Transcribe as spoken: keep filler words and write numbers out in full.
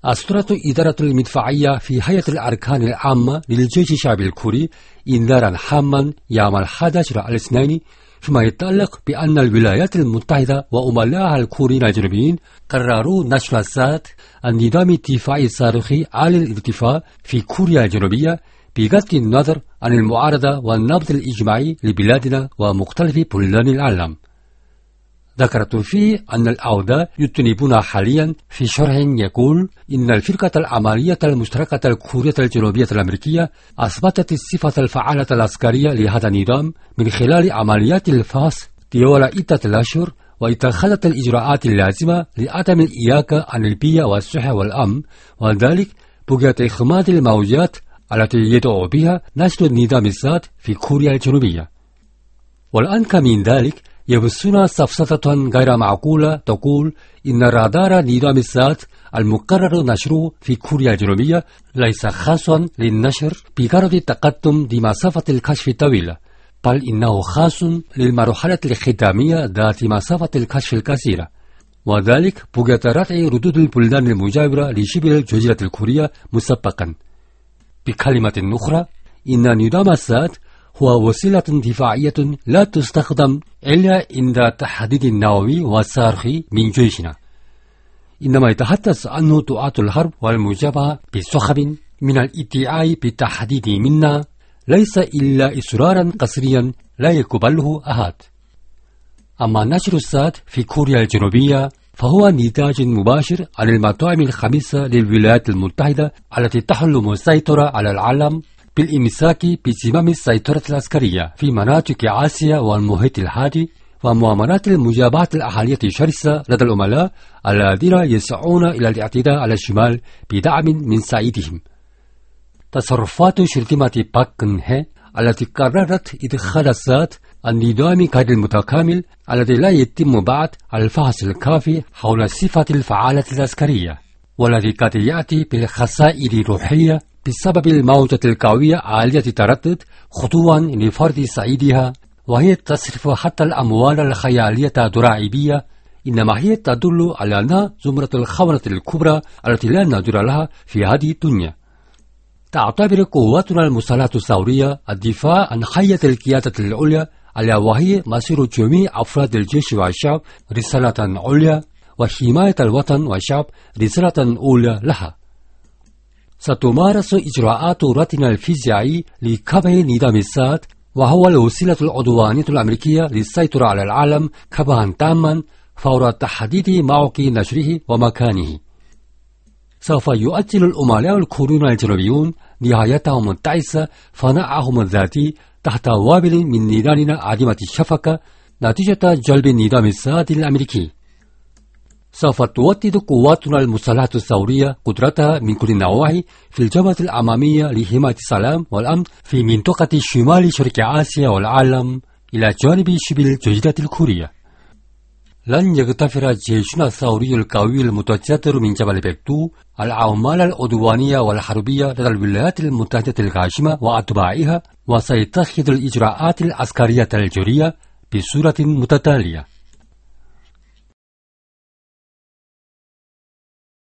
أصدرت إدارة المدفعية في هيئة الأركان العامة للجيش الشعبي الكوري إنذارا هاما يوم الحادي عشر الاثنين فيما يتعلق بأن الولايات المتحدة وأملاءها الكوريين الجنوبيين قرروا نشر السات النظام الدفاعي الصاروخي عالي الارتفاع في كوريا الجنوبية بغض النظر عن المعارضة والنبض الإجماعي لبلادنا ومختلف بلدان العالم. ذكرت فيه أن الأعداء يطنبون حاليا في شرح يقول إن الفرقة العملية المشتركة الكورية الجنوبية الأمريكية أثبتت الصفة الفعالة العسكرية لهذا النظام من خلال عمليات الفحص طوال عدة أشهر، واتخذت الإجراءات اللازمة لعدم الإياكة عن البيئة والصحة والأمن، وذلك بغية إخماد الموجات التي يدعو بها نشر النظام السات في كوريا الجنوبية. والأنكى من ذلك يبثون سفسطة غير معقولة تقول إن رادار نظام السات المقرر نشره في كوريا الجنوبية ليس خاصا للنشر بغرض التقدم لمسافة الكشف الطويلة، بل إنه خاص للمرحلة الختامية ذات مسافة الكشف القصيرة، وذلك بغية رفع ردود البلدان المجاورة لشبه الجزيرة الكورية مسبقا. بكلمة أخرى، إن نظام السات هو وسيلة دفاعية لا تستخدم إلا عند التحديد النووي والصاروخي من جيشنا، إنما يتحدث عنه دعاة الحرب والمجابهة بسخب من الادعاء بالتحديد منا ليس إلا إصرارا قصريا لا يقبله أحد. أما نشر السات في كوريا الجنوبية فهو نتاج مباشر عن المطاعم الخميسة للولايات المتحدة التي تحلم السيطرة على العالم بالإمساك بزمام السيطرة العسكرية في مناطق آسيا والمحيط الهادي، ومؤامرات المجابهة الأهلية الشرسة لدى العملاء الذين يسعون إلى الاعتداء على الشمال بدعم من سعيدهم. تصرفات شرذمة باك كن هي التي قررت إدخال السات النظام غير المتكامل الذي لا يتم بعد الفحص الكافي حول الصفة الفعالة العسكرية، والذي قد يأتي بالخسائر الروحية بسبب الموجة القوية عالية التردد خطوا لفرض سعيدها، وهي تصرف حتى الأموال الخيالية الضرائبية، إنما هي تدل على أنها زمرة الخونة الكبرى التي لا نظير لها في هذه الدنيا. تعتبر قواتنا المسلحة الثورية الدفاع عن حية القيادة العليا على وهي مصير جميع أفراد الجيش والشعب رسالة عليا، وحماية الوطن والشعب رسالة أولى لها. ستمارس إجراءات ردنا الفيزيائي لكبه نظام السات، وهو الوسيلة العدوانية الأمريكية للسيطرة على العالم كبها تاما فور تحديد موقع نشره ومكانه. سوف يؤجل الأملاء الكوريون الجنوبيون نهايتهم التعيسة فناءهم الذاتي تحت وابل من نيراننا عديمة الشفقة نتيجة جلب النظام السات الأمريكي. سوف تودد قواتنا المسلحة الثورية قدرتها من كل النواحي في الجبهة الأمامية لحماية السلام والأمن في منطقة شمال شرق آسيا والعالم إلى جانب شبه الجزيرة الكورية. لن يغتفر جيشنا الثوري القوي المتجذر من جبل بكدو الأعمال العدوانية والحربية لدى الولايات المتحدة الغاشمة وأتباعها، وسيتخذ الإجراءات العسكرية الجريئة بصورة متتالية.